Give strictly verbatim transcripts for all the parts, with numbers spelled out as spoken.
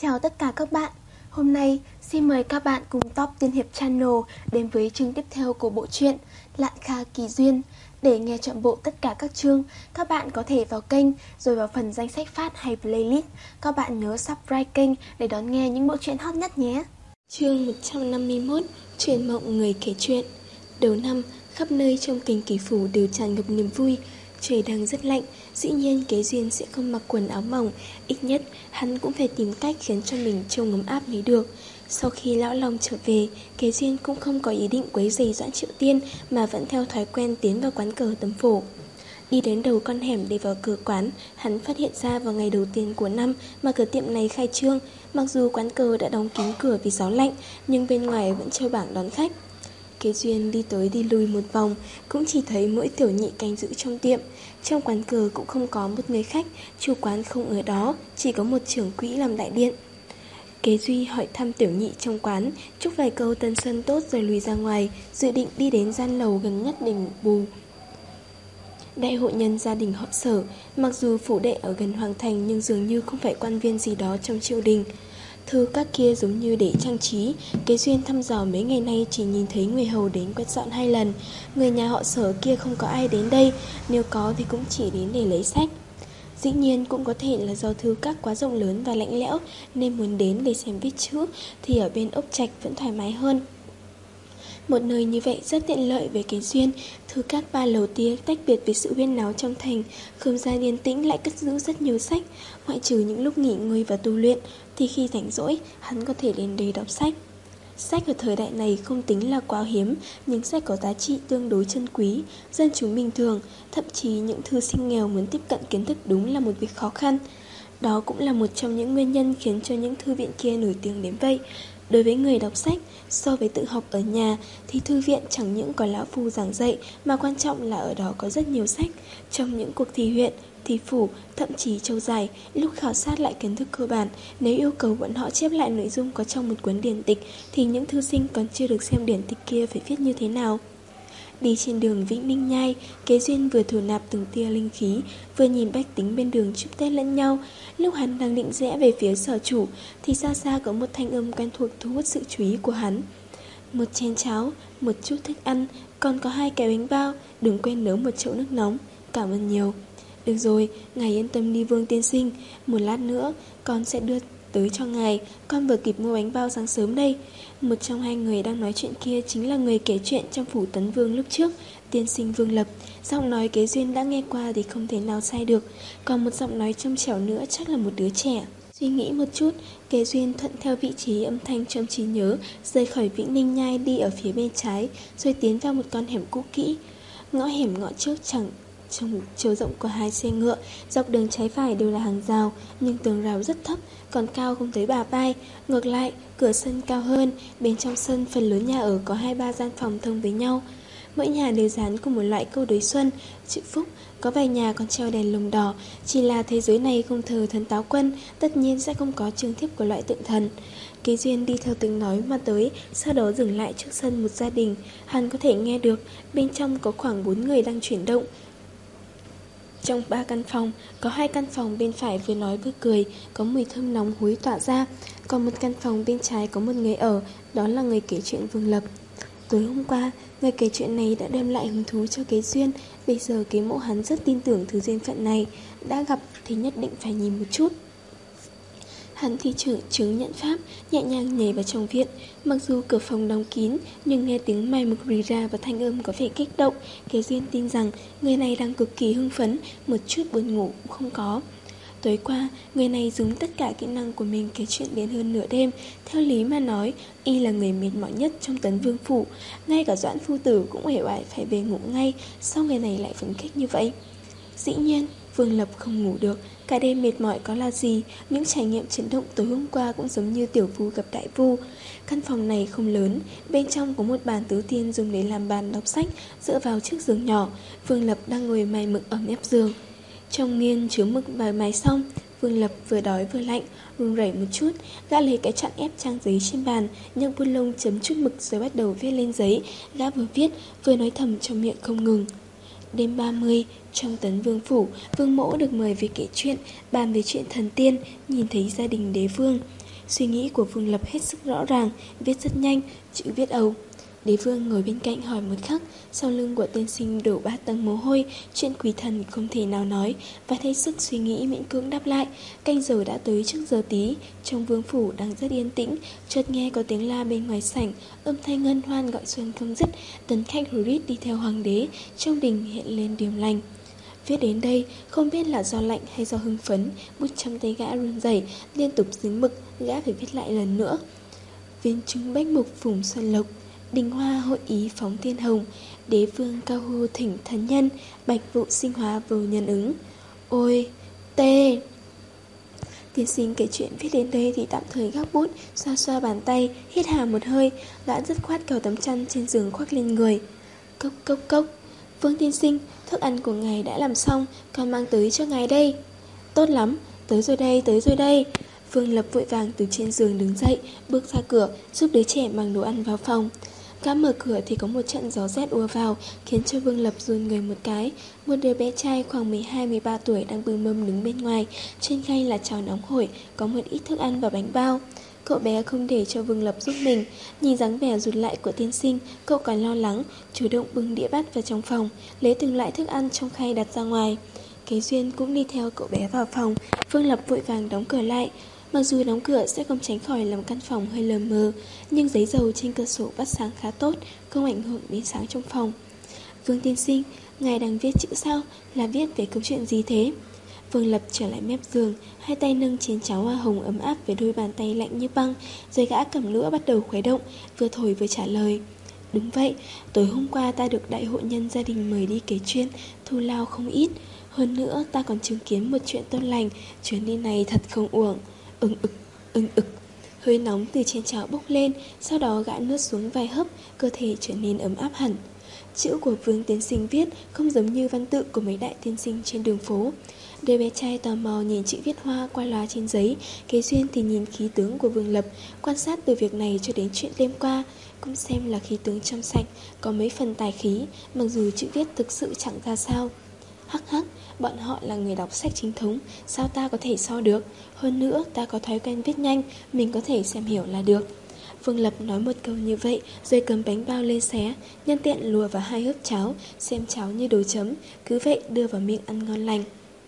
Chào tất cả các bạn. Hôm nay xin mời các bạn cùng Top Tiên Hiệp Channel đến với chương tiếp theo của bộ truyện Lạn Kha Kỳ Duyên. Để nghe trọn bộ tất cả các chương, các bạn có thể vào kênh rồi vào phần danh sách phát hay playlist. Các bạn nhớ subscribe kênh để đón nghe những bộ truyện hot nhất nhé. Chương một trăm năm mươi mốt. Chuyện mộng người kể chuyện. Đầu năm, khắp nơi trong Kình Kỳ Phủ đều tràn ngập niềm vui. Trời đang rất lạnh, dĩ nhiên Kế Duyên sẽ không mặc quần áo mỏng, ít nhất hắn cũng phải tìm cách khiến cho mình trông ấm áp mới được. Sau khi lão Long trở về, Kế Duyên cũng không có ý định quấy rầy Doãn Triệu Tiên mà vẫn theo thói quen tiến vào quán cờ Tấm Phổ. Đi đến đầu con hẻm để vào cửa quán, hắn phát hiện ra vào ngày đầu tiên của năm mà cửa tiệm này khai trương. Mặc dù quán cờ đã đóng kín cửa vì gió lạnh, nhưng bên ngoài vẫn treo bảng đón khách. Kế Duyên đi tới đi lui một vòng, cũng chỉ thấy mỗi tiểu nhị canh giữ trong tiệm. Trong quán cờ cũng không có một người khách, chủ quán không ở đó, chỉ có một trưởng quỹ làm đại điện. Kế Duy hỏi thăm tiểu nhị trong quán, chúc vài câu tân xuân tốt rồi lùi ra ngoài, dự định đi đến gian lầu gần nhất đỉnh Bù. Đại hội nhân gia đình họ Sở, mặc dù phủ đệ ở gần hoàng thành nhưng dường như không phải quan viên gì đó trong triều đình. Thư các kia giống như để trang trí. Kế Duyên thăm dò mấy ngày nay chỉ nhìn thấy người hầu đến quét dọn hai lần. Người nhà họ Sở kia không có ai đến đây, nếu có thì cũng chỉ đến để lấy sách. Dĩ nhiên cũng có thể là do thư các quá rộng lớn và lạnh lẽo nên muốn đến để xem viết chữ thì ở bên ốc trạch vẫn thoải mái hơn. Một nơi như vậy rất tiện lợi với Kế Duyên. Thư các ba lầu tia tách biệt với sự huyên náo trong thành, không gian yên tĩnh lại cất giữ rất nhiều sách. Ngoại trừ những lúc nghỉ ngơi và tu luyện thì khi rảnh rỗi hắn có thể đến đây đọc sách. Sách ở thời đại này không tính là quá hiếm, nhưng sách có giá trị tương đối chân quý. Dân chúng bình thường, thậm chí những thư sinh nghèo muốn tiếp cận kiến thức đúng là một việc khó khăn. Đó cũng là một trong những nguyên nhân khiến cho những thư viện kia nổi tiếng đến vậy. Đối với người đọc sách, so với tự học ở nhà thì thư viện chẳng những có lão phu giảng dạy mà quan trọng là ở đó có rất nhiều sách. Trong những cuộc thi huyện, thi phủ, thậm chí châu giải, lúc khảo sát lại kiến thức cơ bản, nếu yêu cầu bọn họ chép lại nội dung có trong một cuốn điển tịch thì những thư sinh còn chưa được xem điển tịch kia phải viết như thế nào. Đi trên đường Vĩnh Ninh Nhai, Kế Duyên vừa thổ nạp từng tia linh khí, vừa nhìn bách tính bên đường chúc Tết lẫn nhau. Lúc hắn đang định rẽ về phía sở chủ thì xa xa có một thanh âm quen thuộc thu hút sự chú ý của hắn. Một chén cháo, một chút thức ăn, còn có hai cái bánh bao, đừng quên nấu một chậu nước nóng. Cảm ơn nhiều. Được rồi, ngài yên tâm đi Vương tiên sinh, một lát nữa con sẽ đưa tới cho ngài, con vừa kịp mua bánh bao sáng sớm đây. Một trong hai người đang nói chuyện kia chính là người kể chuyện trong phủ Tấn Vương lúc trước, tiên sinh Vương Lập. Giọng nói Kế Duyên đã nghe qua thì không thể nào sai được, còn một giọng nói trong trẻo nữa chắc là một đứa trẻ. Suy nghĩ một chút, Kế Duyên thuận theo vị trí âm thanh trong trí nhớ, rời khỏi Vĩnh Ninh Nhai đi ở phía bên trái, rồi tiến vào một con hẻm cũ kỹ. Ngõ hẻm ngõ trước chẳng trong chiều rộng của hai xe ngựa, dọc đường trái phải đều là hàng rào, nhưng tường rào rất thấp, còn cao không tới bả vai. Ngược lại, cửa sân cao hơn, bên trong sân phần lớn nhà ở có hai ba gian phòng thông với nhau. Mỗi nhà đều dán cùng một loại câu đối xuân, chữ phúc, có vài nhà còn treo đèn lồng đỏ. Chỉ là thế giới này không thờ thần Táo Quân, tất nhiên sẽ không có chương thiếp của loại tượng thần. Kế Duyên đi theo tiếng nói mà tới, sau đó dừng lại trước sân một gia đình. Hắn có thể nghe được, bên trong có khoảng bốn người đang chuyển động. Trong ba căn phòng, có hai căn phòng bên phải vừa nói vừa cười, có mùi thơm nóng hối tỏa ra. Còn một căn phòng bên trái có một người ở, đó là người kể chuyện Vương Lập. Tối hôm qua, người kể chuyện này đã đem lại hứng thú cho Kế Duyên. Bây giờ Kế Mộ hắn rất tin tưởng thứ duyên phận này, đã gặp thì nhất định phải nhìn một chút. Hắn thi trưởng chứng nhận pháp, nhẹ nhàng nhảy vào trong viện. Mặc dù cửa phòng đóng kín, nhưng nghe tiếng mai mực rì ra và thanh âm có vẻ kích động. Kế Duyên tin rằng người này đang cực kỳ hưng phấn, một chút buồn ngủ cũng không có. Tối qua, người này dùng tất cả kỹ năng của mình kể chuyện đến hơn nửa đêm. Theo lý mà nói, y là người mệt mỏi nhất trong Tấn Vương phủ. Ngay cả Doãn phu tử cũng uể oải phải về ngủ ngay. Sao người này lại phấn khích như vậy? Dĩ nhiên, Vương Lập không ngủ được. Cả đêm mệt mỏi có là gì, những trải nghiệm chấn động tối hôm qua cũng giống như tiểu phu gặp đại phu. Căn phòng này không lớn, bên trong có một bàn tứ tiên dùng để làm bàn đọc sách, dựa vào chiếc giường nhỏ. Vương Lập đang ngồi mài mực ở mép giường. Trong nghiên chứa mực và mài xong, Vương Lập vừa đói vừa lạnh, run rẩy một chút, gã lấy cái chặn ép trang giấy trên bàn, nhấc bút lông chấm chút mực rồi bắt đầu viết lên giấy. Gã vừa viết vừa nói thầm trong miệng không ngừng. Đêm ba mươi, trong Tấn Vương phủ, Vương Mỗ được mời về kể chuyện, bàn về chuyện thần tiên, nhìn thấy gia đình đế vương. Suy nghĩ của Vương Lập hết sức rõ ràng, viết rất nhanh, chữ viết ẩu. Đế vương ngồi bên cạnh hỏi một khắc, sau lưng của tiên sinh đổ ba tầng mồ hôi, chuyện quỷ thần không thể nào nói, và hết sức suy nghĩ miễn cưỡng đáp lại. Canh giờ đã tới trước giờ tí, trong vương phủ đang rất yên tĩnh, chợt nghe có tiếng la bên ngoài sảnh, âm thanh ngân hoan gọi xuân không dứt, tần khách Hurit đi theo hoàng đế, trong đình hiện lên điềm lành. Viết đến đây, không biết là do lạnh hay do hưng phấn, bút trong tay gã run rẩy, liên tục dính mực, gã phải viết lại lần nữa. Viên trứng bách mục phùng xuân lộc, đình hoa hội ý phóng thiên hồng, đế vương cao hô thỉnh thần nhân, bạch vụ sinh hóa vô nhân ứng. Ôi, tê! Tiên sinh kể chuyện viết đến đây thì tạm thời gác bút, xoa xoa bàn tay, hít hà một hơi, gã dứt khoát cầu tấm chăn trên giường khoác lên người. Cốc cốc cốc, Vương tiên sinh, thức ăn của ngài đã làm xong, con mang tới cho ngài đây. Tốt lắm, tới rồi đây, tới rồi đây. Vương Lập vội vàng từ trên giường đứng dậy, bước ra cửa, giúp đứa trẻ mang đồ ăn vào phòng. Gã mở cửa thì có một trận gió rét ùa vào, khiến cho Vương Lập run người một cái. Một đứa bé trai khoảng mười hai mười ba tuổi đang bưng mâm đứng bên ngoài, trên khay là cháo nóng hổi, có một ít thức ăn và bánh bao. Cậu bé không để cho Vương Lập giúp mình, nhìn dáng vẻ rụt lại của tiên sinh, cậu còn lo lắng, chủ động bưng đĩa bát vào trong phòng, lấy từng loại thức ăn trong khay đặt ra ngoài. Kế Duyên cũng đi theo cậu bé vào phòng, Vương Lập vội vàng đóng cửa lại. Mặc dù đóng cửa sẽ không tránh khỏi làm căn phòng hơi lờ mờ, nhưng giấy dầu trên cửa sổ bắt sáng khá tốt, không ảnh hưởng đến sáng trong phòng. Vương tiên sinh, ngài đang viết chữ sao? Là viết về câu chuyện gì thế? Vương Lập trở lại mép giường, hai tay nâng chén cháo hoa hồng ấm áp với đôi bàn tay lạnh như băng, rồi gã cầm lửa bắt đầu khuấy động, vừa thổi vừa trả lời. Đúng vậy, tối hôm qua ta được đại hội nhân gia đình mời đi kể chuyện, thù lao không ít. Hơn nữa ta còn chứng kiến một chuyện tốt lành, chuyến đi này thật không uổng. Ưng ực, ưng ực. Hơi nóng từ trên chảo bốc lên, sau đó gã nuốt xuống vài hớp, cơ thể trở nên ấm áp hẳn. Chữ của Vương tiên sinh viết không giống như văn tự của mấy đại tiên sinh trên đường phố. Đứa bé trai tò mò nhìn chữ viết hoa qua loa trên giấy, Kế Duyên thì nhìn khí tướng của Vương Lập, quan sát từ việc này cho đến chuyện đêm qua, cũng xem là khí tướng trong sạch, có mấy phần tài khí, mặc dù chữ viết thực sự chẳng ra sao. Hắc hắc, bọn họ là người đọc sách chính thống, sao ta có thể so được? Hơn nữa, ta có thói quen viết nhanh, mình có thể xem hiểu là được. Vương Lập nói một câu như vậy, rồi cầm bánh bao lên xé, nhân tiện lùa vào hai hớp cháo, xem cháo như đồ chấm, cứ vậy đưa vào miệng ăn ngon lành.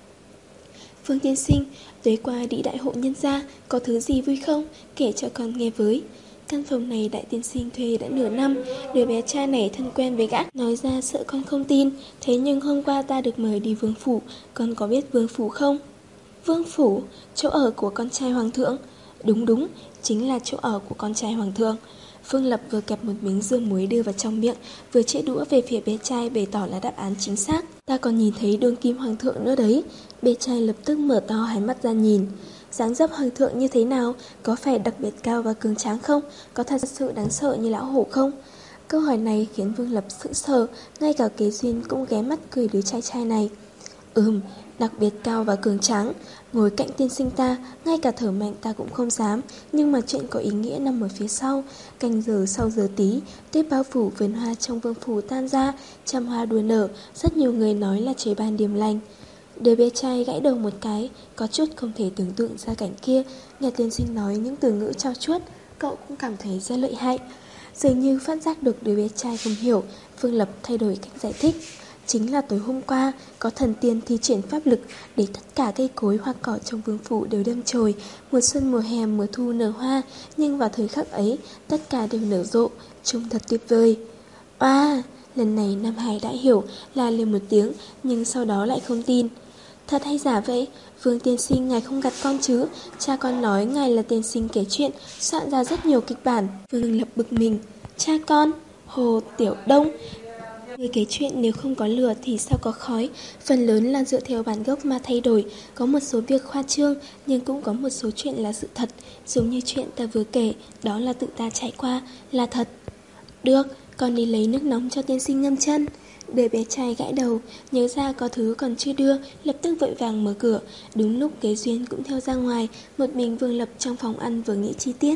Vương tiên sinh, tối qua đi đại hội nhân gia, có thứ gì vui không? Kể cho con nghe với. Căn phòng này đại tiên sinh thuê đã nửa năm, đứa bé trai này thân quen với gã, nói ra sợ con không tin. Thế nhưng hôm qua ta được mời đi vương phủ, con có biết vương phủ không? Vương phủ, chỗ ở của con trai hoàng thượng. Đúng đúng, chính là chỗ ở của con trai hoàng thượng. Vương Lập vừa kẹp một miếng dưa muối đưa vào trong miệng, vừa chĩa đũa về phía bé trai bày tỏ là đáp án chính xác. Ta còn nhìn thấy đương kim hoàng thượng nữa đấy. Bé trai lập tức mở to hai mắt ra nhìn. Dáng dấp hoàng thượng như thế nào? Có phải đặc biệt cao và cường tráng không? Có thật sự đáng sợ như lão hổ không? Câu hỏi này khiến Vương Lập sững sờ, ngay cả Kế Duyên cũng ghé mắt cười đứa trai trai này. Ừm, đặc biệt cao và cường tráng. Ngồi cạnh tiên sinh ta, ngay cả thở mạnh ta cũng không dám. Nhưng mà chuyện có ý nghĩa nằm ở phía sau. Canh giờ sau giờ tí, tuyết bao phủ vườn hoa trong vương phủ tan ra, trăm hoa đua nở. Rất nhiều người nói là trời ban điềm lành. Đứa bé trai gãy đầu một cái, có chút không thể tưởng tượng ra cảnh kia. Nghe tiên sinh nói những từ ngữ trao chuốt, cậu cũng cảm thấy rất lợi hại. Dường như phát giác được đứa bé trai không hiểu, Vương Lập thay đổi cách giải thích. Chính là tối hôm qua, có thần tiên thi triển pháp lực để tất cả cây cối hoa cỏ trong vương phủ đều đâm chồi, mùa xuân mùa hè mùa thu nở hoa, nhưng vào thời khắc ấy, tất cả đều nở rộ, trông thật tuyệt vời. Oa, lần này Nam Hải đã hiểu, la lên một tiếng, nhưng sau đó lại không tin. Thật hay giả vậy? Vương tiên sinh ngài không gạt con chứ? Cha con nói ngài là tiên sinh kể chuyện, soạn ra rất nhiều kịch bản. Vương Lập bực mình. Cha con? Hồ Tiểu Đông. Người kể chuyện nếu không có lửa thì sao có khói. Phần lớn là dựa theo bản gốc mà thay đổi. Có một số việc khoa trương, nhưng cũng có một số chuyện là sự thật. Giống như chuyện ta vừa kể, đó là tự ta trải qua, là thật. Được, con đi lấy nước nóng cho tiên sinh ngâm chân. Đứa bé trai gãi đầu, nhớ ra có thứ còn chưa đưa, lập tức vội vàng mở cửa. Đúng lúc Kế Duyên cũng theo ra ngoài, một mình Vương Lập trong phòng ăn vừa nghĩ chi tiết.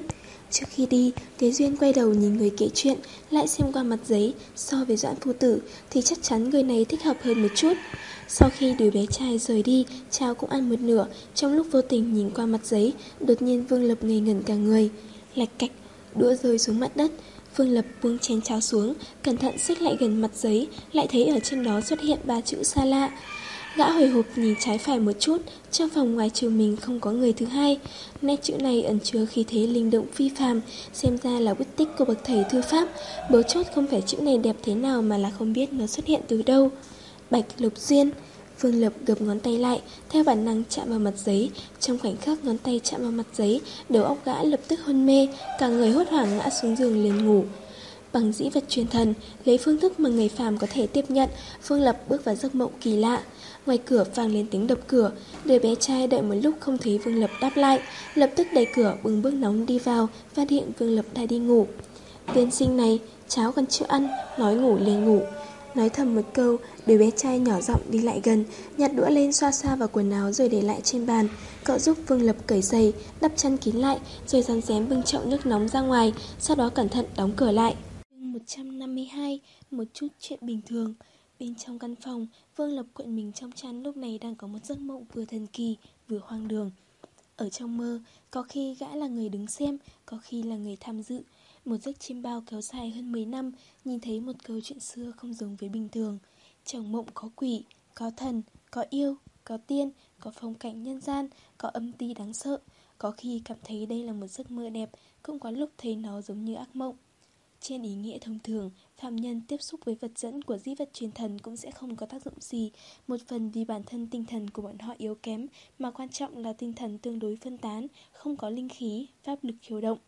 Trước khi đi, Kế Duyên quay đầu nhìn người kể chuyện, lại xem qua mặt giấy. So với Doãn Phu Tử thì chắc chắn người này thích hợp hơn một chút. Sau khi đứa bé trai rời đi, Cháo cũng ăn một nửa. Trong lúc vô tình nhìn qua mặt giấy, đột nhiên Vương Lập ngây ngẩn cả người. Lạch cạch, đũa rơi xuống mặt đất. Vương Lập buông chén cháo xuống, cẩn thận xích lại gần mặt giấy, lại thấy ở trên đó xuất hiện ba chữ xa lạ. Gã hồi hộp nhìn trái phải một chút, trong phòng ngoài trừ mình không có người thứ hai. Nét chữ này ẩn chứa khí thế linh động phi phàm, xem ra là bút tích của bậc thầy thư pháp. Bấu chốt không phải chữ này đẹp thế nào mà là không biết nó xuất hiện từ đâu. Bạch Lộc Duyên. Vương Lập gập ngón tay lại, theo bản năng chạm vào mặt giấy. Trong khoảnh khắc ngón tay chạm vào mặt giấy, đầu óc gã lập tức hôn mê, cả người hốt hoảng ngã xuống giường liền ngủ. Bằng dĩ vật truyền thần, lấy phương thức mà người phàm có thể tiếp nhận, Vương Lập bước vào giấc mộng kỳ lạ. Ngoài cửa vang lên tiếng đập cửa. Đứa bé trai đợi một lúc không thấy Vương Lập đáp lại, lập tức đẩy cửa bưng bước nóng đi vào, phát hiện Vương Lập đã đi ngủ. Tiên sinh này, cháo còn chưa ăn, nói ngủ liền ngủ. Nói thầm một câu, đứa bé trai nhỏ giọng đi lại gần, nhặt đũa lên xoa xoa vào quần áo rồi để lại trên bàn. Cậu giúp Vương Lập cởi giày, đắp chăn kín lại, rồi rón rén bưng chậu nước nóng ra ngoài, sau đó cẩn thận đóng cửa lại. một trăm năm mươi hai. Một chút chuyện bình thường. Bên trong căn phòng, Vương Lập cuộn mình trong chăn lúc này đang có một giấc mộng vừa thần kỳ, vừa hoang đường. Ở trong mơ, có khi gã là người đứng xem, có khi là người tham dự. Một giấc chiêm bao kéo dài hơn mười năm, nhìn thấy một câu chuyện xưa không giống với bình thường. Trong mộng có quỷ, có thần, có yêu, có tiên, có phong cảnh nhân gian, có âm ti đáng sợ. Có khi cảm thấy đây là một giấc mơ đẹp, cũng có lúc thấy nó giống như ác mộng. Trên ý nghĩa thông thường, phàm nhân tiếp xúc với vật dẫn của dĩ vật truyền thần cũng sẽ không có tác dụng gì. Một phần vì bản thân tinh thần của bọn họ yếu kém, mà quan trọng là tinh thần tương đối phân tán, không có linh khí, pháp lực khiêu động.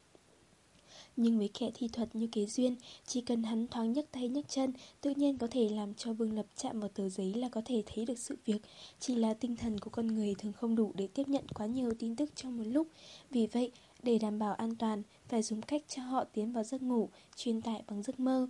Nhưng với kẻ thi thuật như Kế Duyên, chỉ cần hắn thoáng nhấc tay nhấc chân, tự nhiên có thể làm cho Vương Lập chạm vào tờ giấy là có thể thấy được sự việc. Chỉ là tinh thần của con người thường không đủ để tiếp nhận quá nhiều tin tức trong một lúc. Vì vậy, để đảm bảo an toàn, phải dùng cách cho họ tiến vào giấc ngủ, truyền tải bằng giấc mơ.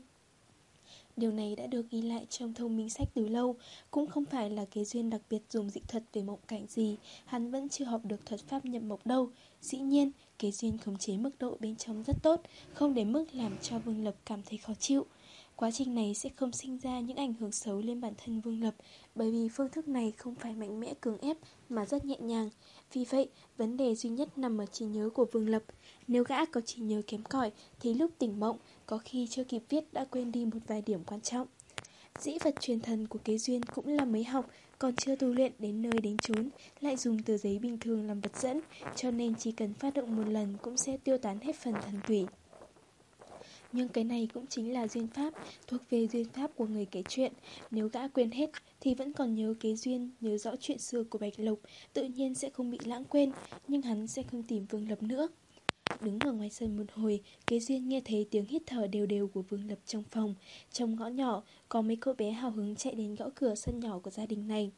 Điều này đã được ghi lại trong thông minh sách từ lâu. Cũng không phải là Kế Duyên đặc biệt dùng dị thuật về mộng cảnh gì, hắn vẫn chưa học được thuật pháp nhập mộng đâu. Dĩ nhiên, Kế Duyên khống chế mức độ bên trong rất tốt, không đến mức làm cho Vương Lập cảm thấy khó chịu. Quá trình này sẽ không sinh ra những ảnh hưởng xấu lên bản thân Vương Lập, bởi vì phương thức này không phải mạnh mẽ cưỡng ép mà rất nhẹ nhàng. Vì vậy, vấn đề duy nhất nằm ở trí nhớ của Vương Lập. Nếu gã có trí nhớ kém cỏi thì lúc tỉnh mộng, có khi chưa kịp viết đã quên đi một vài điểm quan trọng. Dĩ vật truyền thần của Kế Duyên cũng là mới học, còn chưa tu luyện đến nơi đến chốn, lại dùng tờ giấy bình thường làm vật dẫn, cho nên chỉ cần phát động một lần cũng sẽ tiêu tán hết phần thần thủy. Nhưng cái này cũng chính là duyên pháp, thuộc về duyên pháp của người kể chuyện. Nếu gã quên hết thì vẫn còn nhớ Kế Duyên, nhớ rõ chuyện xưa của Bạch Lộc, tự nhiên sẽ không bị lãng quên, nhưng hắn sẽ không tìm Vương Lập nữa. Đứng ở ngoài sân một hồi, Kế Duyên nghe thấy tiếng hít thở đều đều của Vương Lập trong phòng. Trong ngõ nhỏ, có mấy cô bé hào hứng chạy đến gõ cửa sân nhỏ của gia đình này.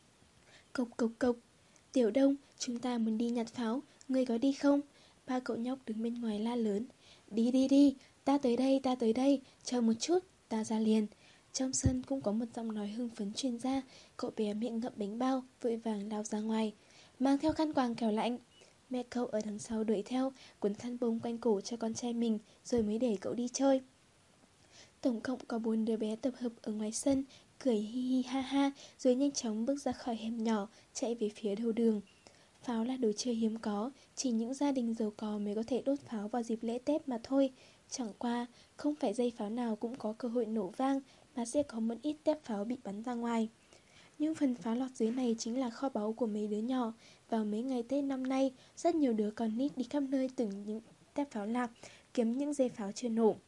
Cộc cộc cộc. Tiểu Đông, chúng ta muốn đi nhặt pháo, ngươi có đi không? Ba cậu nhóc đứng bên ngoài la lớn. Đi đi đi, ta tới đây, ta tới đây, chờ một chút, ta ra liền. Trong sân cũng có một giọng nói hưng phấn truyền ra. Cậu bé miệng ngậm bánh bao, vội vàng lao ra ngoài. Mang theo khăn quàng kẻo lạnh. Mẹ cậu ở đằng sau đuổi theo, quấn khăn bông quanh cổ cho con trai mình, rồi mới để cậu đi chơi. Tổng cộng có bốn đứa bé tập hợp ở ngoài sân, cười hi hi ha ha, rồi nhanh chóng bước ra khỏi hẻm nhỏ, chạy về phía đầu đường. Pháo là đồ chơi hiếm có, chỉ những gia đình giàu có mới có thể đốt pháo vào dịp lễ Tết mà thôi. Chẳng qua, không phải dây pháo nào cũng có cơ hội nổ vang, mà sẽ có một ít tép pháo bị bắn ra ngoài. Nhưng phần pháo lọt dưới này chính là kho báu của mấy đứa nhỏ. Vào mấy ngày Tết năm nay, rất nhiều đứa con nít đi khắp nơi từng những tép pháo lạc, kiếm những dây pháo chưa nổ.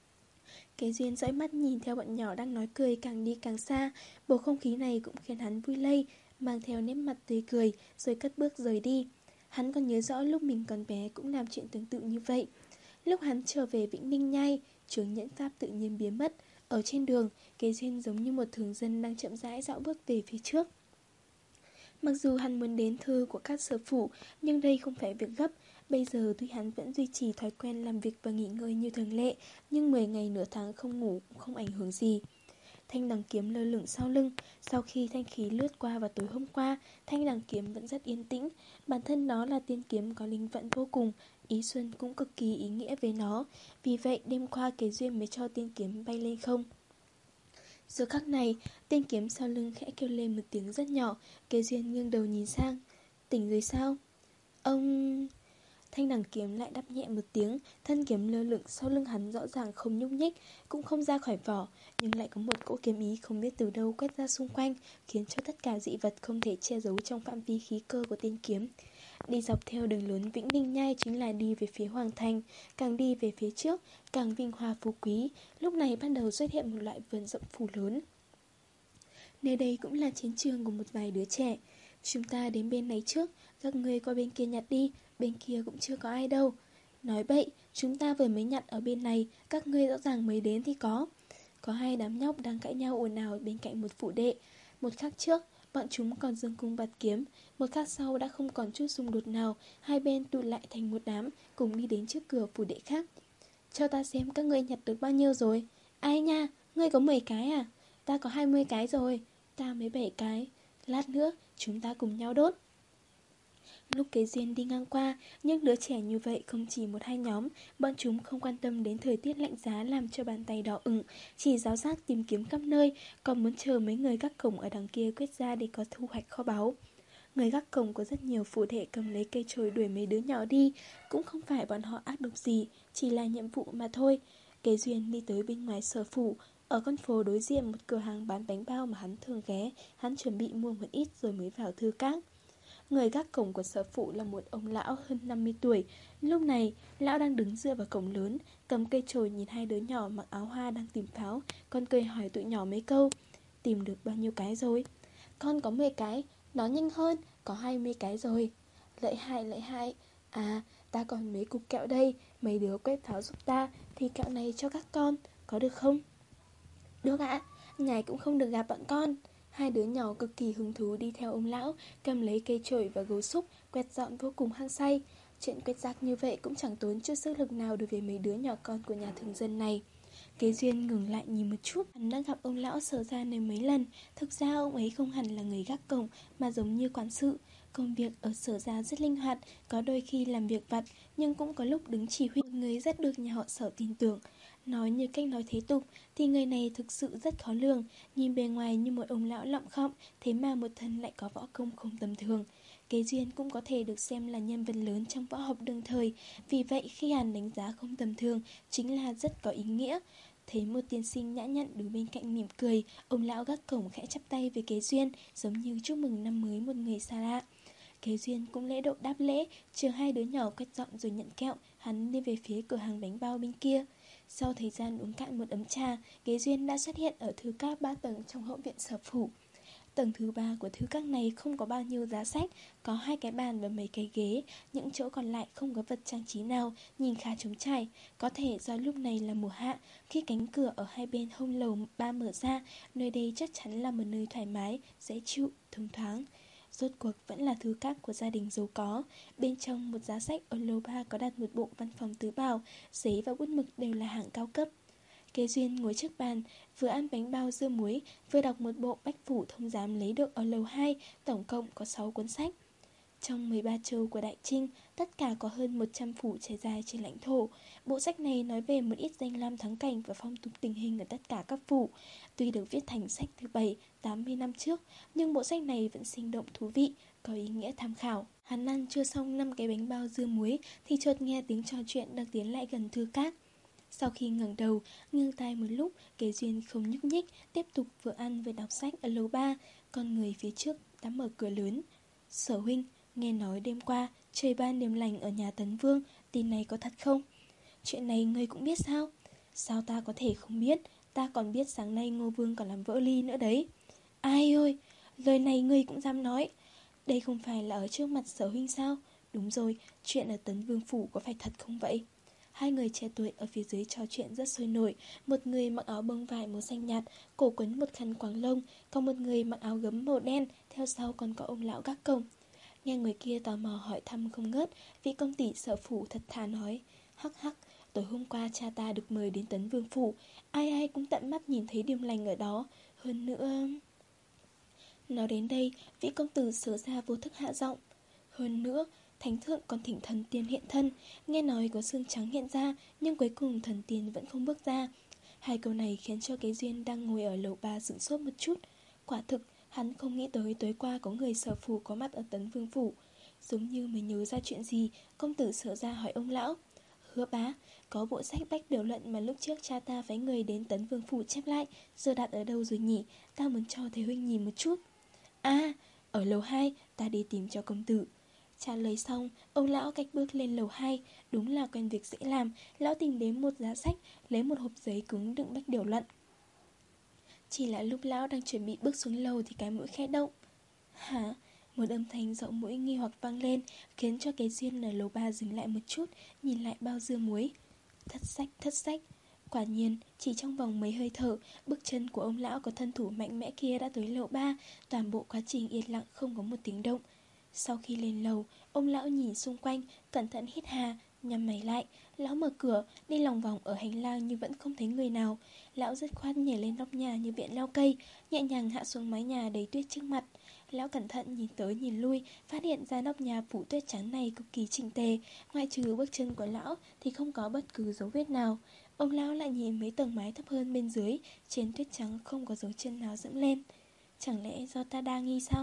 Kế Duyên dõi mắt nhìn theo bọn nhỏ đang nói cười càng đi càng xa. Bầu không khí này cũng khiến hắn vui lây, mang theo nét mặt tươi cười, rồi cất bước rời đi. Hắn còn nhớ rõ lúc mình còn bé cũng làm chuyện tương tự như vậy. Lúc hắn trở về Vĩnh Ninh Nhai, chướng nhẫn pháp tự nhiên biến mất. Ở trên đường, Kế Duyên giống như một thường dân đang chậm rãi dạo bước về phía trước. Mặc dù hắn muốn đến thư của các sở phủ, nhưng đây không phải việc gấp. Bây giờ tuy hắn vẫn duy trì thói quen làm việc và nghỉ ngơi như thường lệ, nhưng mười ngày nửa tháng không ngủ cũng không ảnh hưởng gì. Thanh đằng kiếm lơ lửng sau lưng. Sau khi thanh khí lướt qua vào tối hôm qua, thanh đằng kiếm vẫn rất yên tĩnh. Bản thân nó là tiên kiếm có linh vận vô cùng, Ý Xuân cũng cực kỳ ý nghĩa với nó. Vì vậy đêm qua Kế Duyên mới cho tiên kiếm bay lên không. Giờ khắc này, tiên kiếm sau lưng khẽ kêu lên một tiếng rất nhỏ. Kế Duyên nghiêng đầu nhìn sang. Tỉnh rồi sao? Ông... Thanh đằng kiếm lại đáp nhẹ một tiếng. Thân kiếm lơ lửng sau lưng hắn rõ ràng không nhúc nhích, cũng không ra khỏi vỏ, nhưng lại có một cỗ kiếm ý không biết từ đâu quét ra xung quanh, khiến cho tất cả dị vật không thể che giấu trong phạm vi khí cơ của tiên kiếm. Đi dọc theo đường lớn Vĩnh Ninh Nhai chính là đi về phía Hoàng Thành. Càng đi về phía trước, càng vinh hoa phú quý. Lúc này bắt đầu xuất hiện một loại vườn rộng phủ lớn. Nơi đây cũng là chiến trường của một vài đứa trẻ. Chúng ta đến bên này trước, các ngươi qua bên kia nhặt đi, bên kia cũng chưa có ai đâu. Nói bậy, chúng ta vừa mới nhặt ở bên này, các ngươi rõ ràng mới đến thì có. Có hai đám nhóc đang cãi nhau ồn ào bên cạnh một phủ đệ. Một khắc trước, bọn chúng còn giương cung bạt kiếm, một khắc sau đã không còn chút xung đột nào, hai bên tụ lại thành một đám, cùng đi đến trước cửa phủ đệ khác. Cho ta xem các ngươi nhặt được bao nhiêu rồi. Ai nha, ngươi có mười cái à? Ta có hai mươi cái rồi. Ta mới bảy cái. Lát nữa, chúng ta cùng nhau đốt. Lúc Kế Duyên đi ngang qua, những đứa trẻ như vậy không chỉ một hai nhóm, bọn chúng không quan tâm đến thời tiết lạnh giá làm cho bàn tay đỏ ửng, chỉ giáo giác tìm kiếm khắp nơi, còn muốn chờ mấy người gác cổng ở đằng kia quyết ra để có thu hoạch kho báu. Người gác cổng có rất nhiều phụ thể cầm lấy cây chổi đuổi mấy đứa nhỏ đi, cũng không phải bọn họ ác độc gì, chỉ là nhiệm vụ mà thôi. Kế Duyên đi tới bên ngoài sở phủ, ở con phố đối diện một cửa hàng bán bánh bao mà hắn thường ghé, hắn chuẩn bị mua một ít rồi mới vào thư các. Người gác cổng của sở phụ là một ông lão hơn năm mươi tuổi. Lúc này, lão đang đứng dựa vào cổng lớn, cầm cây chổi nhìn hai đứa nhỏ mặc áo hoa đang tìm pháo, còn cười hỏi tụi nhỏ mấy câu. Tìm được bao nhiêu cái rồi? Con có mười cái, nó nhanh hơn, có hai mươi cái rồi. Lợi hại, lợi hại. À, ta còn mấy cục kẹo đây, mấy đứa quét pháo giúp ta, thì kẹo này cho các con, có được không? Được ạ, ngài cũng không được gặp bọn con. Hai đứa nhỏ cực kỳ hứng thú đi theo ông lão, cầm lấy cây chổi và gấu xúc, quét dọn vô cùng hăng say. Chuyện quét rác như vậy cũng chẳng tốn chút sức lực nào đối với mấy đứa nhỏ con của nhà thường dân này. Kế Duyên ngừng lại nhìn một chút, hắn đã gặp ông lão Sở Gia này mấy lần. Thực ra ông ấy không hẳn là người gác cổng, mà giống như quản sự. Công việc ở Sở Gia rất linh hoạt, có đôi khi làm việc vặt, nhưng cũng có lúc đứng chỉ huy. Một người rất được nhà họ Sở tin tưởng. Nói như cách nói thế tục thì người này thực sự rất khó lường. Nhìn bề ngoài như một ông lão lọng khọng, thế mà một thân lại có võ công không tầm thường. Kế Duyên cũng có thể được xem là nhân vật lớn trong võ học đương thời. Vì vậy khi hắn đánh giá không tầm thường chính là rất có ý nghĩa. Thấy một tiên sinh nhã nhặn đứng bên cạnh mỉm cười, ông lão gác cổng khẽ chắp tay với Kế Duyên, giống như chúc mừng năm mới một người xa lạ. Kế Duyên cũng lễ độ đáp lễ, chờ hai đứa nhỏ quét dọn rồi nhận kẹo, hắn đi về phía cửa hàng bánh bao bên kia. Sau thời gian uống cạn một ấm trà, Kế Duyên đã xuất hiện ở thư các ba tầng trong hậu viện sở phủ. Tầng thứ ba của thư các này không có bao nhiêu giá sách, có hai cái bàn và mấy cái ghế, những chỗ còn lại không có vật trang trí nào, nhìn khá trống trải. Có thể do lúc này là mùa hạ, khi cánh cửa ở hai bên hông lầu ba mở ra, nơi đây chắc chắn là một nơi thoải mái, dễ chịu, thông thoáng. Rốt cuộc vẫn là thư các của gia đình giàu có. Bên trong một giá sách ở lầu ba có đặt một bộ văn phòng tứ bảo, giấy và bút mực đều là hạng cao cấp. Kế Duyên ngồi trước bàn, vừa ăn bánh bao dưa muối, vừa đọc một bộ bách phủ thông giám lấy được ở lầu hai, tổng cộng có sáu cuốn sách. Trong mười ba châu của Đại Trinh, tất cả có hơn một trăm phủ trải dài trên lãnh thổ. Bộ sách này nói về một ít danh lam thắng cảnh và phong tục tình hình ở tất cả các phủ. Tuy được viết thành sách từ bảy tám mươi năm trước, nhưng bộ sách này vẫn sinh động thú vị, có ý nghĩa tham khảo. Hắn ăn chưa xong năm cái bánh bao dưa muối thì chợt nghe tiếng trò chuyện đang tiến lại gần thư các. Sau khi ngẩng đầu, nghiêng tai một lúc, Kế Duyên không nhúc nhích, tiếp tục vừa ăn vừa đọc sách ở lầu ba, con người phía trước đã mở cửa lớn. Sở huynh, nghe nói đêm qua trời ban đêm lành ở nhà Tấn Vương, tin này có thật không? Chuyện này ngươi cũng biết sao? Sao ta có thể không biết, ta còn biết sáng nay Ngô Vương còn làm vỡ ly nữa đấy. Ai ơi, lời này ngươi cũng dám nói. Đây không phải là ở trước mặt Sở huynh sao? Đúng rồi, chuyện ở Tấn Vương phủ có phải thật không vậy? Hai người trẻ tuổi ở phía dưới trò chuyện rất sôi nổi. Một người mặc áo bông vải màu xanh nhạt, cổ quấn một khăn quàng lông, còn một người mặc áo gấm màu đen, theo sau còn có ông lão gác cổng. Nghe người kia tò mò hỏi thăm không ngớt, vị công tỷ sở phủ thật thà nói: Hắc hắc, tối hôm qua cha ta được mời đến Tấn Vương phủ, ai ai cũng tận mắt nhìn thấy điềm lành ở đó. Hơn nữa... Nói đến đây, vị công tử sở ra vô thức hạ giọng. Hơn nữa, Thánh thượng còn thỉnh thần tiên hiện thân, nghe nói có xương trắng hiện ra, nhưng cuối cùng thần tiên vẫn không bước ra. Hai câu này khiến cho Kế Duyên đang ngồi ở lầu ba sửng sốt một chút. Quả thực, hắn không nghĩ tới tối qua có người sở phủ có mặt ở Tấn Vương phủ. Giống như mới nhớ ra chuyện gì, công tử Sở ra hỏi ông lão: Hứa bá, có bộ sách bách điều luận mà lúc trước cha ta phái người đến Tấn Vương phủ chép lại, giờ đặt ở đâu rồi nhỉ? Ta muốn cho thầy huynh nhìn một chút. À, ở lầu hai, ta đi tìm cho công tử. Trả lời xong, ông lão cách bước lên lầu hai. Đúng là quen việc dễ làm. Lão tìm đến một giá sách, lấy một hộp giấy cứng đựng bách điều luận. Chỉ là lúc lão đang chuẩn bị bước xuống lầu thì cái mũi khẽ động. Hả? Một âm thanh giọng mũi nghi hoặc vang lên, khiến cho Kế Duyên ở lầu ba dừng lại một chút, nhìn lại bao dưa muối. Thất sách, thất sách. Quả nhiên, chỉ trong vòng mấy hơi thở, bước chân của ông lão có thân thủ mạnh mẽ kia đã tới lầu ba. Toàn bộ quá trình yên lặng không có một tiếng động. Sau khi lên lầu, ông lão nhìn xung quanh, cẩn thận hít hà, nhắm mày lại. Lão mở cửa, đi lòng vòng ở hành lang nhưng vẫn không thấy người nào. Lão dứt khoát nhảy lên nóc nhà như viện leo cây, nhẹ nhàng hạ xuống mái nhà đầy tuyết trước mặt. Lão cẩn thận nhìn tới nhìn lui, phát hiện ra nóc nhà phủ tuyết trắng này cực kỳ chỉnh tề, ngoại trừ bước chân của lão thì không có bất cứ dấu vết nào. Ông lão lại nhìn mấy tầng mái thấp hơn bên dưới, trên tuyết trắng không có dấu chân nào dẫm lên. Chẳng lẽ do ta đa nghi sao?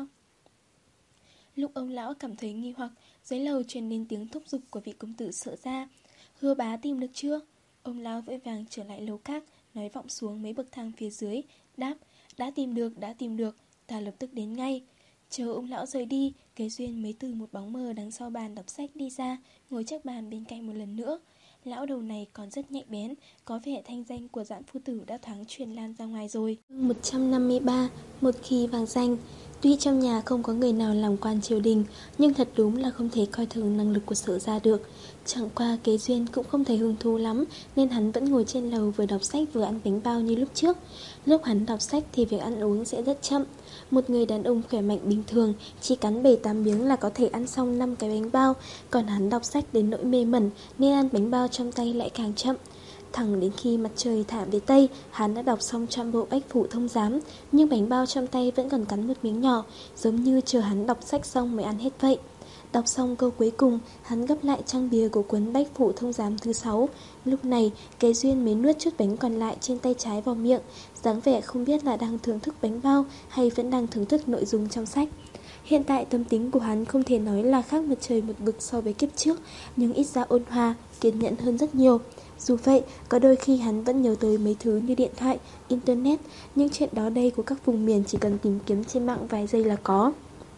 Lúc ông lão cảm thấy nghi hoặc, dưới lầu truyền đến tiếng thúc giục của vị công tử Sở ra. Hứa bá tìm được chưa? Ông lão vội vàng trở lại lầu các, nói vọng xuống mấy bậc thang phía dưới. Đáp, đã tìm được, đã tìm được, ta lập tức đến ngay. Chờ ông lão rời đi, Kế Duyên mới từ một bóng mờ đằng sau bàn đọc sách đi ra, ngồi trước bàn bên cạnh một lần nữa. Lão đầu này còn rất nhạy bén, có vẻ thanh danh của Dạn phu tử đã thoáng truyền lan ra ngoài rồi. một trăm năm mươi ba. Một khi vàng danh. Tuy trong nhà không có người nào làm quan triều đình, nhưng thật đúng là không thể coi thường năng lực của Sở ra được. Chẳng qua Kế Duyên cũng không thấy hứng thú lắm, nên hắn vẫn ngồi trên lầu vừa đọc sách vừa ăn bánh bao như lúc trước. Lúc hắn đọc sách thì việc ăn uống sẽ rất chậm. Một người đàn ông khỏe mạnh bình thường chỉ cắn bảy tám miếng là có thể ăn xong năm cái bánh bao, còn hắn đọc sách đến nỗi mê mẩn nên ăn bánh bao trong tay lại càng chậm. Thẳng đến khi mặt trời thả về Tây, hắn đã đọc xong trọn bộ Bách Phủ Thông Giám, nhưng bánh bao trong tay vẫn còn cắn một miếng nhỏ, giống như chờ hắn đọc sách xong mới ăn hết vậy. Đọc xong câu cuối cùng, hắn gấp lại trang bìa của cuốn Bách Phủ Thông Giám thứ sáu. Lúc này, Kế Duyên mới nuốt chút bánh còn lại trên tay trái vào miệng, dáng vẻ không biết là đang thưởng thức bánh bao hay vẫn đang thưởng thức nội dung trong sách. Hiện tại tâm tính của hắn không thể nói là khác một trời một vực so với kiếp trước, nhưng ít ra ôn hòa, kiên nhẫn hơn rất nhiều. Dù vậy, có đôi khi hắn vẫn nhớ tới mấy thứ như điện thoại, internet, nhưng chuyện đó đây của các vùng miền chỉ cần tìm kiếm trên mạng vài giây là có.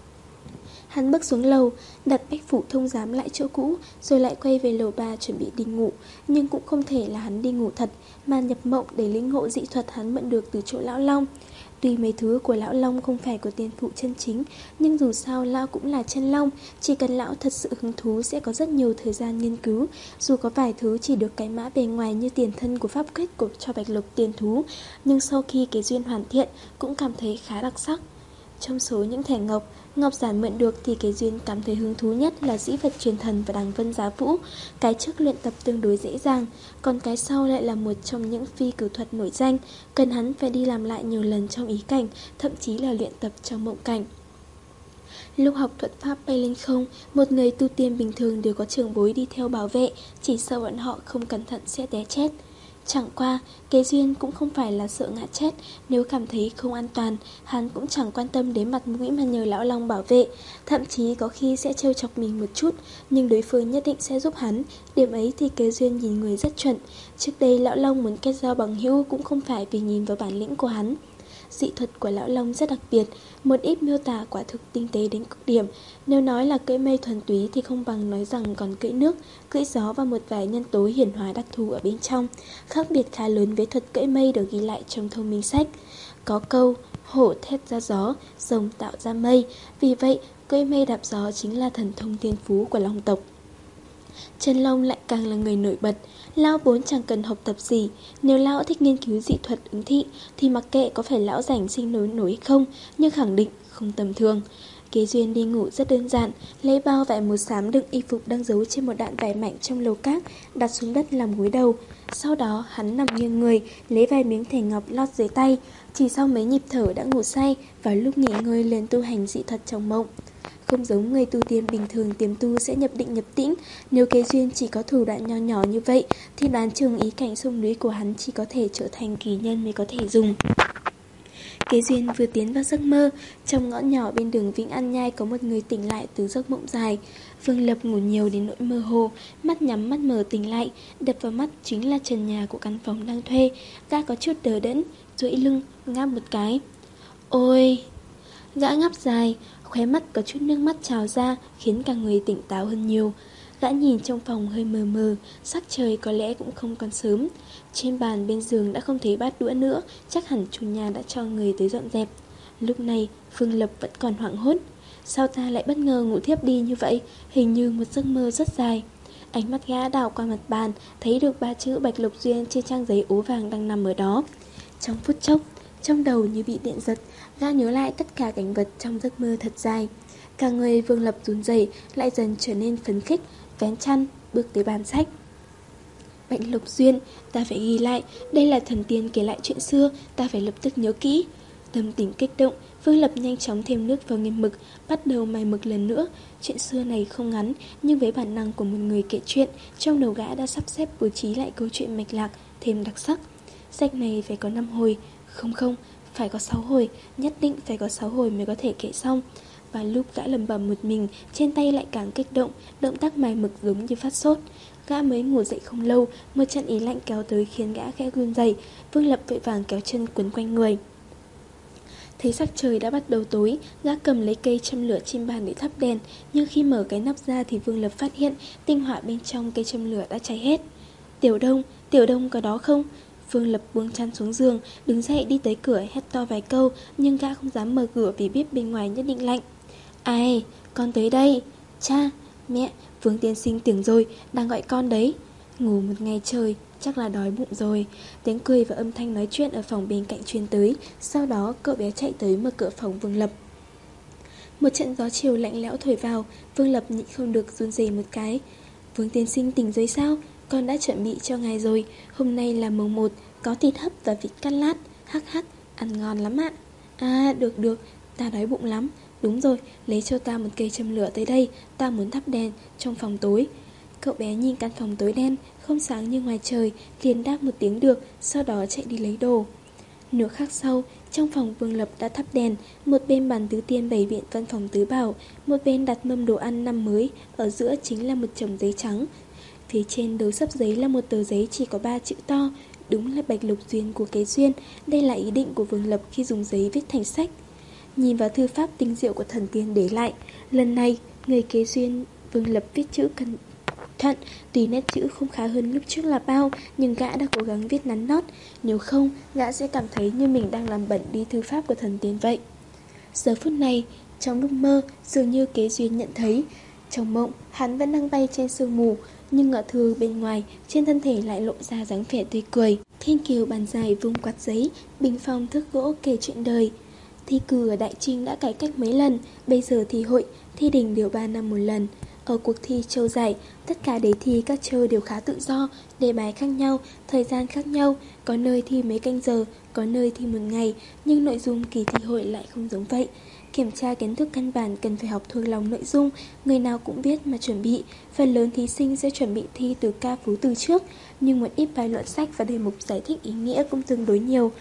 Hắn bước xuống lầu, đặt Bách Phủ Thông Giám lại chỗ cũ, rồi lại quay về lầu ba chuẩn bị đi ngủ. Nhưng cũng không thể là hắn đi ngủ thật, mà nhập mộng để lĩnh ngộ dị thuật hắn mượn được từ chỗ Lão Long. Tuy mấy thứ của Lão Long không phải của tiên phụ chân chính, nhưng dù sao Lão cũng là chân long. Chỉ cần Lão thật sự hứng thú sẽ có rất nhiều thời gian nghiên cứu. Dù có vài thứ chỉ được cái mã bề ngoài như tiền thân của pháp quyết của cho bạch lộc tiền thú, nhưng sau khi Kế Duyên hoàn thiện cũng cảm thấy khá đặc sắc. Trong số những thẻ ngọc, ngọc giản mượn được thì Kế Duyên cảm thấy hứng thú nhất là dĩ vật truyền thần và đằng vân giá vũ. Cái trước luyện tập tương đối dễ dàng, còn cái sau lại là một trong những phi cửu thuật nổi danh, cần hắn phải đi làm lại nhiều lần trong ý cảnh, thậm chí là luyện tập trong mộng cảnh. Lúc học thuật pháp bay lên không, một người tu tiên bình thường đều có trưởng bối đi theo bảo vệ, chỉ sợ bọn họ không cẩn thận sẽ té chết. Chẳng qua, Kế Duyên cũng không phải là sợ ngã chết, nếu cảm thấy không an toàn, hắn cũng chẳng quan tâm đến mặt mũi mà nhờ Lão Long bảo vệ, thậm chí có khi sẽ trêu chọc mình một chút, nhưng đối phương nhất định sẽ giúp hắn, điểm ấy thì Kế Duyên nhìn người rất chuẩn. Trước đây Lão Long muốn kết giao bằng hữu cũng không phải vì nhìn vào bản lĩnh của hắn. Dị thuật của Lão Long rất đặc biệt, một ít miêu tả quả thực tinh tế đến cực điểm. Nếu nói là cưỡi mây thuần túy thì không bằng nói rằng còn cưỡi nước, cưỡi gió và một vài nhân tố hiển hóa đặc thù ở bên trong. Khác biệt khá lớn với thuật cưỡi mây được ghi lại trong thông minh sách. Có câu, hổ thét ra gió, rồng tạo ra mây. Vì vậy, cưỡi mây đạp gió chính là thần thông thiên phú của Long tộc. Chân Long lại càng là người nổi bật. Lão vốn chẳng cần học tập gì. Nếu lão thích nghiên cứu dị thuật ứng thị thì mặc kệ có phải lão rảnh sinh nối nối không, nhưng khẳng định không tầm thường. Kế Duyên đi ngủ rất đơn giản, lấy bao vải màu xám đựng y phục đang giấu trên một đạn vải mạnh trong lầu cát, đặt xuống đất làm gối đầu. Sau đó hắn nằm nghiêng người, lấy vài miếng thẻ ngọc lót dưới tay. Chỉ sau mấy nhịp thở đã ngủ say, vào lúc nghỉ ngơi liền tu hành dị thuật trong mộng. không giống người tu tiên bình thường tiềm tu sẽ nhập định nhập tĩnh. Nếu kế duyên chỉ có thủ đoạn nho nhỏ như vậy thì đoán chừng ý cảnh sông núi của hắn chỉ có thể trở thành kỳ nhân mới có thể dùng. Kế duyên vừa tiến vào giấc mơ, trong ngõ nhỏ bên đường Vĩnh An Nhai có một người tỉnh lại từ giấc mộng dài. Vương Lập ngủ nhiều đến nỗi mơ hồ, mắt nhắm mắt mở tỉnh lại, đập vào mắt chính là trần nhà của căn phòng đang thuê. Gã có chút đờ đẫn, duỗi lưng, ngáp một cái. Ôi! Gã ngáp dài, khóe mắt có chút nước mắt trào ra, khiến cả người tỉnh táo hơn nhiều. Gã nhìn trong phòng hơi mờ mờ, sắc trời có lẽ cũng không còn sớm. Trên bàn bên giường đã không thấy bát đũa nữa, chắc hẳn chủ nhà đã cho người tới dọn dẹp. Lúc này, Vương Lập vẫn còn hoảng hốt. Sao ta lại bất ngờ ngủ thiếp đi như vậy, hình như một giấc mơ rất dài. Ánh mắt gã đảo qua mặt bàn, thấy được ba chữ Bạch Lộc Duyên trên trang giấy ố vàng đang nằm ở đó. Trong phút chốc, trong đầu như bị điện giật, gã nhớ lại tất cả cảnh vật trong giấc mơ thật dài. Cả người Vương Lập run rẩy, lại dần trở nên phấn khích, vén chăn, bước tới bàn sách. Bạch Lộc Duyên, ta phải ghi lại, đây là thần tiên kể lại chuyện xưa, ta phải lập tức nhớ kỹ. Tâm tình kích động, Vương Lập nhanh chóng thêm nước vào nghiên mực, bắt đầu mài mực lần nữa. Chuyện xưa này không ngắn, nhưng với bản năng của một người kể chuyện, trong đầu gã đã sắp xếp bố trí lại câu chuyện mạch lạc, thêm đặc sắc. Sách này phải có năm hồi, không không, phải có sáu hồi, nhất định phải có sáu hồi mới có thể kể xong. Và lúc gã lẩm bẩm một mình, trên tay lại càng kích động, động tác mài mực giống như phát sốt. Gã mới ngủ dậy không lâu, một trận ý lạnh kéo tới khiến gã khẽ run rẩy. Vương Lập vội vàng kéo chân quấn quanh người. Thấy sắc trời đã bắt đầu tối, gã cầm lấy cây châm lửa trên bàn để thắp đèn, nhưng khi mở cái nắp ra thì Vương Lập phát hiện tinh hỏa bên trong cây châm lửa đã cháy hết. Tiểu Đông, Tiểu Đông có đó không? Vương Lập buông chăn xuống giường, đứng dậy đi tới cửa hét to vài câu, nhưng gã không dám mở cửa vì biết bên ngoài nhất định lạnh. Ai, con tới đây. Cha, mẹ, Vương tiên sinh tỉnh rồi, đang gọi con đấy. Ngủ một ngày trời, chắc là đói bụng rồi. Tiếng cười và âm thanh nói chuyện ở phòng bên cạnh truyền tới. Sau đó cậu bé chạy tới mở cửa phòng Vương Lập. Một trận gió chiều lạnh lẽo thổi vào, Vương Lập nhịn không được run rẩy một cái. Vương tiên sinh tỉnh rồi sao? Con đã chuẩn bị cho ngài rồi. Hôm nay là mồng một, có thịt hấp và vịt cắt lát. Hắc hắc, ăn ngon lắm ạ. À được được, ta đói bụng lắm. Đúng rồi, lấy cho ta một cây châm lửa tới đây, ta muốn thắp đèn trong phòng tối. Cậu bé nhìn căn phòng tối đen, không sáng như ngoài trời, liền đáp một tiếng được, sau đó chạy đi lấy đồ. Nửa khắc sau, trong phòng Vương Lập đã thắp đèn, một bên bàn tứ tiên bày biện văn phòng tứ bảo, một bên đặt mâm đồ ăn năm mới, ở giữa chính là một chồng giấy trắng. Phía trên đầu sấp giấy là một tờ giấy chỉ có ba chữ to, đúng là Bạch Lộc Duyên của Kế Duyên. Đây là ý định của Vương Lập khi dùng giấy viết thành sách. Nhìn vào thư pháp tinh diệu của thần tiên để lại, lần này người Kế Duyên Vương Lập viết chữ cẩn thận, tuy nét chữ không khá hơn lúc trước là bao, nhưng gã đã cố gắng viết nắn nót, nếu không gã sẽ cảm thấy như mình đang làm bẩn đi thư pháp của thần tiên vậy. Giờ phút này, trong lúc mơ, dường như Kế Duyên nhận thấy, trong mộng hắn vẫn đang bay trên sương mù, nhưng ở thư bên ngoài, trên thân thể lại lộ ra dáng vẻ tươi cười. Thiên Kiều bàn dài vung quạt giấy, bình phong thước gỗ kể chuyện đời. Thi cử ở Đại Trinh đã cải cách mấy lần, bây giờ thi hội, thi đình đều ba năm một lần. Ở cuộc thi châu giải, tất cả đề thi các châu đều khá tự do, đề bài khác nhau, thời gian khác nhau, có nơi thi mấy canh giờ, có nơi thi một ngày, nhưng nội dung kỳ thi hội lại không giống vậy. Kiểm tra kiến thức căn bản cần phải học thuộc lòng nội dung, người nào cũng biết mà chuẩn bị. Phần lớn thí sinh sẽ chuẩn bị thi từ ca phú từ trước, nhưng một ít bài luận sách và đề mục giải thích ý nghĩa cũng tương đối nhiều.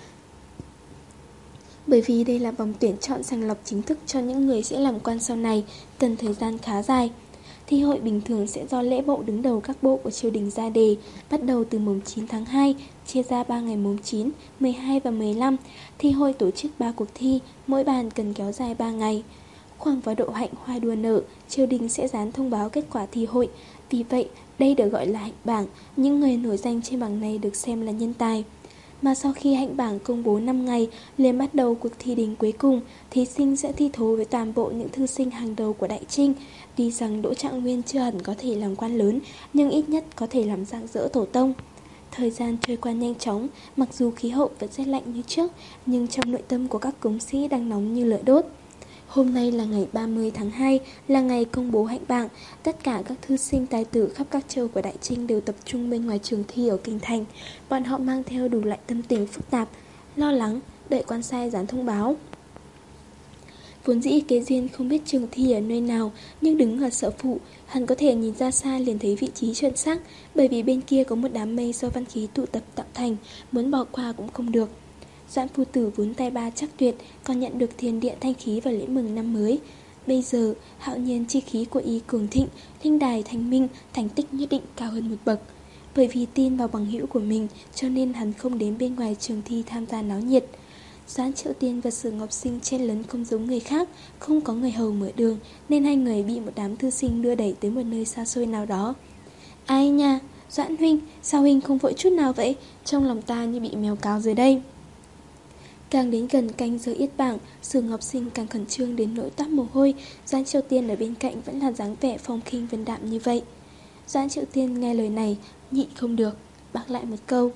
Bởi vì đây là vòng tuyển chọn sàng lọc chính thức cho những người sẽ làm quan sau này, cần thời gian khá dài. Thi hội bình thường sẽ do lễ bộ đứng đầu các bộ của triều đình ra đề, bắt đầu từ mùng chín tháng hai, chia ra ba ngày mùng chín, mười hai và mười lăm. Thi hội tổ chức ba cuộc thi, mỗi bàn cần kéo dài ba ngày. Khoảng vào độ hạnh hoa đua nở, triều đình sẽ dán thông báo kết quả thi hội. Vì vậy, đây được gọi là hạnh bảng, những người nổi danh trên bảng này được xem là nhân tài. Mà sau khi hạnh bảng công bố năm ngày, liền bắt đầu cuộc thi đình cuối cùng, thí sinh sẽ thi thố với toàn bộ những thư sinh hàng đầu của Đại Trinh. Tuy rằng Đỗ Trạng Nguyên chưa hẳn có thể làm quan lớn, nhưng ít nhất có thể làm rạng rỡ tổ tông. Thời gian trôi qua nhanh chóng, mặc dù khí hậu vẫn rét lạnh như trước, nhưng trong nội tâm của các cống sĩ đang nóng như lửa đốt. Hôm nay là ngày ba mươi tháng hai, là ngày công bố hạnh bảng. Tất cả các thư sinh tài tử khắp các châu của Đại Trinh đều tập trung bên ngoài trường thi ở Kinh Thành. Bọn họ mang theo đủ loại tâm tình phức tạp, lo lắng, đợi quan sai dán thông báo. Vốn dĩ Kế Duyên không biết trường thi ở nơi nào, nhưng đứng ở sở phụ, hắn có thể nhìn ra xa liền thấy vị trí chuẩn xác, bởi vì bên kia có một đám mây do văn khí tụ tập tạo thành, muốn bỏ qua cũng không được. Doãn phu tử vốn tay ba chắc tuyệt, còn nhận được thiên địa thanh khí vào lễ mừng năm mới. Bây giờ, hạo nhiên chi khí của y cường thịnh, linh đài thanh minh, thành tích nhất định cao hơn một bậc. Bởi vì tin vào bằng hữu của mình, cho nên hắn không đến bên ngoài trường thi tham gia náo nhiệt. Doãn Triệu Tiên và Sử Ngọc Sinh chen lấn không giống người khác, không có người hầu mở đường, nên hai người bị một đám thư sinh đưa đẩy tới một nơi xa xôi nào đó. Ai nha, Doãn huynh, sao huynh không vội chút nào vậy? Trong lòng ta như bị mèo cào dưới đây. Càng đến gần canh giờ yết bảng, Sử Ngọc Sinh càng khẩn trương đến nỗi toát mồ hôi. Doãn Triệu Tiên ở bên cạnh vẫn là dáng vẻ phong khinh vân đạm như vậy. Doãn Triệu Tiên nghe lời này, nhịn không được, bác lại một câu.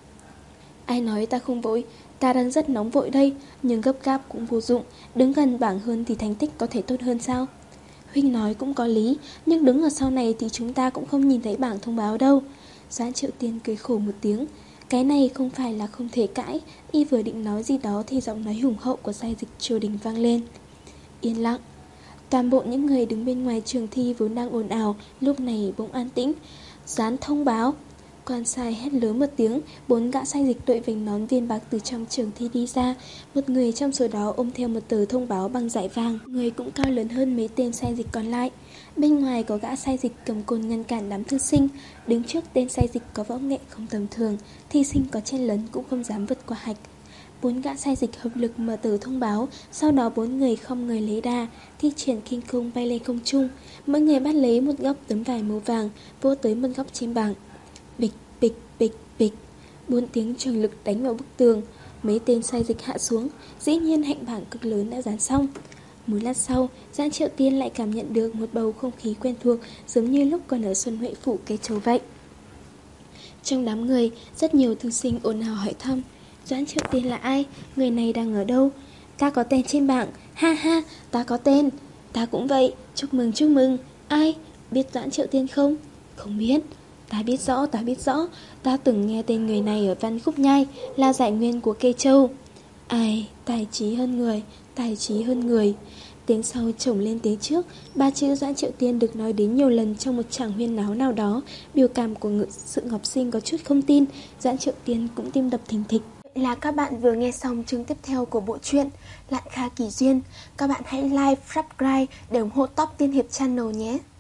Ai nói ta không vội, ta đang rất nóng vội đây, nhưng gấp gáp cũng vô dụng, đứng gần bảng hơn thì thành tích có thể tốt hơn sao? Huynh nói cũng có lý, nhưng đứng ở sau này thì chúng ta cũng không nhìn thấy bảng thông báo đâu. Doãn Triệu Tiên cười khổ một tiếng. Cái này không phải là không thể cãi. Y vừa định nói gì đó thì giọng nói hùng hậu của Sai Dịch Triều Đình vang lên. Yên lặng. Toàn bộ những người đứng bên ngoài trường thi vốn đang ồn ào, lúc này bỗng an tĩnh. Dán thông báo. Quan sai hét lớn một tiếng, bốn gã sai dịch đội vành nón viên bạc từ trong trường thi đi ra. Một người trong số đó ôm theo một tờ thông báo bằng dải vàng, người cũng cao lớn hơn mấy tên sai dịch còn lại. Bên ngoài có gã sai dịch cầm côn ngăn cản đám thư sinh. Đứng trước tên sai dịch có võ nghệ không tầm thường, thi sinh có chen lấn cũng không dám vượt qua hạch. Bốn gã sai dịch hợp lực mở tờ thông báo, sau đó bốn người không người lấy đà, thi triển kinh công bay lên không trung. Mỗi người bắt lấy một góc tấm vải màu vàng, vô tới một góc trên bảng. Bịch, bịch, bịch, bịch. Bốn tiếng trường lực đánh vào bức tường. Mấy tên sai dịch hạ xuống. Dĩ nhiên hạnh bảng cực lớn đã dán xong. Một lát sau, Doãn Triệu Tiên lại cảm nhận được một bầu không khí quen thuộc, giống như lúc còn ở Xuân Huệ Phủ Cây Châu vậy. Trong đám người, rất nhiều thư sinh ồn ào hỏi thăm. Doãn Triệu Tiên là ai? Người này đang ở đâu? Ta có tên trên bảng. Ha ha, ta có tên. Ta cũng vậy. Chúc mừng, chúc mừng. Ai? Biết Doãn Triệu Tiên không? Không biết. Ta biết rõ, ta biết rõ. Ta từng nghe tên người này ở Văn Khúc Nhai, là giải nguyên của Cây Châu. Ai, tài trí hơn người, tài trí hơn người. Tiếng sau chồng lên tiếng trước. Ba chữ Doãn Triệu Tiên được nói đến nhiều lần trong một tràng huyên náo nào đó. Biểu cảm của Ngự Sự Ngọc Sinh có chút không tin. Doãn Triệu Tiên cũng tim đập thình thịch. Vậy là các bạn vừa nghe xong chương tiếp theo của bộ truyện Lạn Kha Kỳ Duyên. Các bạn hãy like, subscribe để ủng hộ Top Tiên Hiệp Channel nhé.